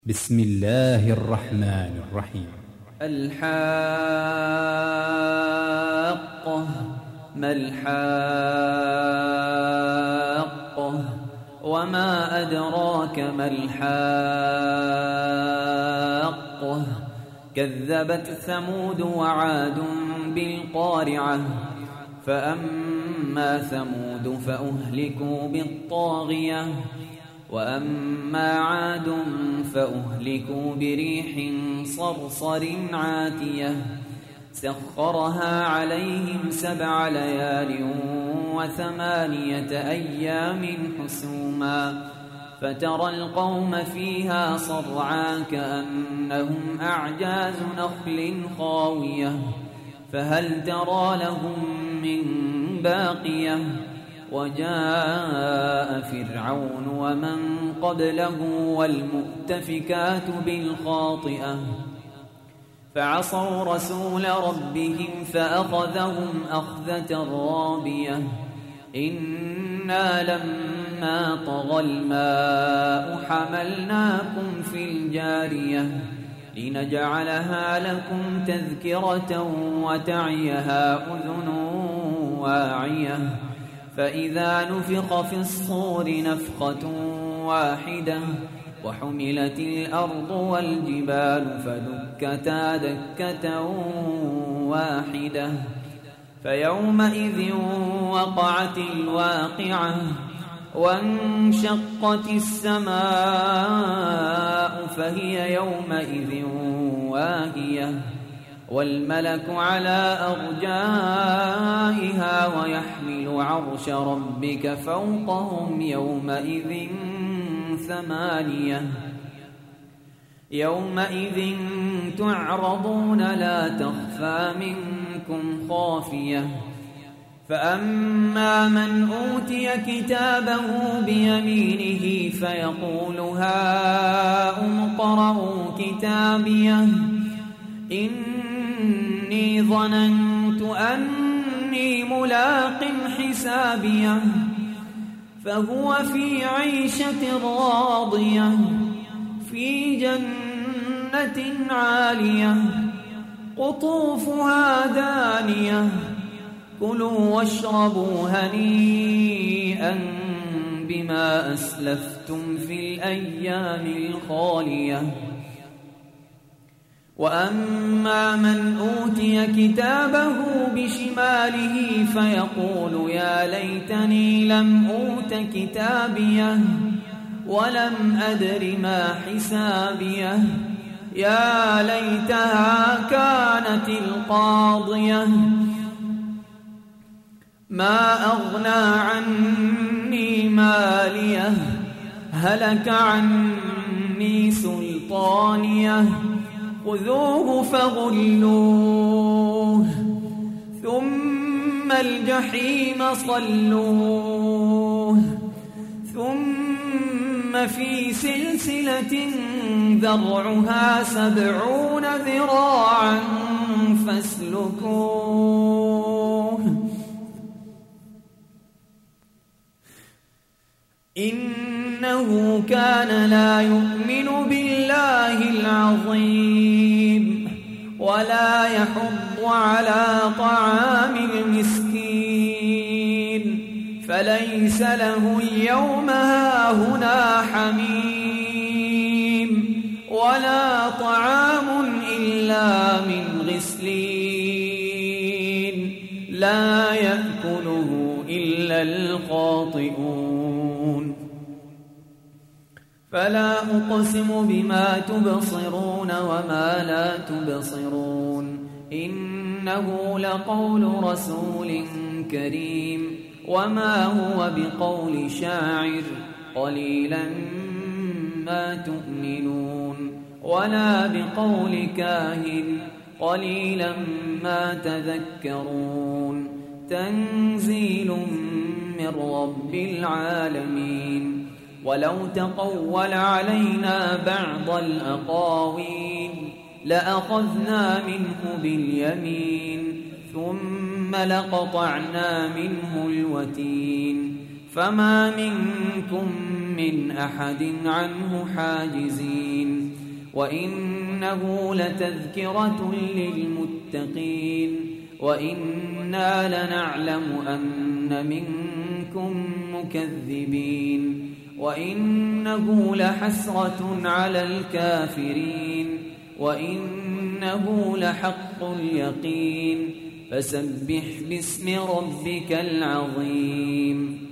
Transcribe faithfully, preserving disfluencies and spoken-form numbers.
بسم الله الرحمن الرحيم. الحاقة. ما الحاقة وما أدراك ما الحاقة. كذبت ثمود وعاد بالقارعة. فأما ثمود فأهلكوا بالطاغية وأما عاد فأهلكوا بريح صرصر عاتية سخرها عليهم سبع ليال وثمانية أيام حسوما فترى القوم فيها صرعا كأنهم أعجاز نخل خاوية فهل ترى لهم من باقية. وجاء فرعون ومن قبله والمؤتفكات بالخاطئة فعصوا رسول ربهم فأخذهم أخذة رابية. إنا لما طغى الماء حملناكم في الجارية لنجعلها لكم تذكرة وتعيها أذن واعية. فإذا نفخ في الصور نفخة واحدة وحملت الأرض والجبال فدكتا دكة واحدة فيومئذ وقعت الواقعة وانشقت السماء فهي يومئذ واهية والملك على أرجائها ويحمل عرش ربك فوقهم يومئذ ثمانية. يومئذ تعرضون لا تخفى منكم خافية. فأما من أوتي كتابه بيمينه فيقول هاؤم اقرءوا كتابيه إني ظننت أني ملاق حسابيه فهو في عيشة راضية في جنة عالية قطوفها دانية كلوا واشربوا هنيئا بما أسلفتم في الأيام الخالية. وأما من أوتي كتابه بشماله فيقول يا ليتني لم أوت كتابيه ولم أدر ما حسابيه يا ليتها كانت القاضية ما أغنى عني ماليه هلك عني سلطانيه خذوه فغلوه ثم الجحيم صلوه ثم في سلسلة ذرعها سبعون ذراعا فاسلكوه إنه كان لا يؤمن بالله العظيم ولا يحض على طعام المسكين فليس له اليوم هاهنا حميم ولا طعام إلا من غسلين لا يأكله إلا الخاطئون. فلا أقسم بما تبصرون وما لا تبصرون إنه لقول رسول كريم وما هو بقول شاعر قليلا ما تؤمنون ولا بقول كاهن قليلا ما تذكرون تنزيل من رب العالمين. ولو تقول علينا بعض الأقاويل لأخذنا منه باليمين ثم لقطعنا منه الوتين فما منكم من أحد عنه حاجزين وإنه لتذكرة للمتقين وإنا لنعلم أن منكم مكذبين وإنه لحسرة على الكافرين وإنه لحق اليقين فسبح باسم ربك العظيم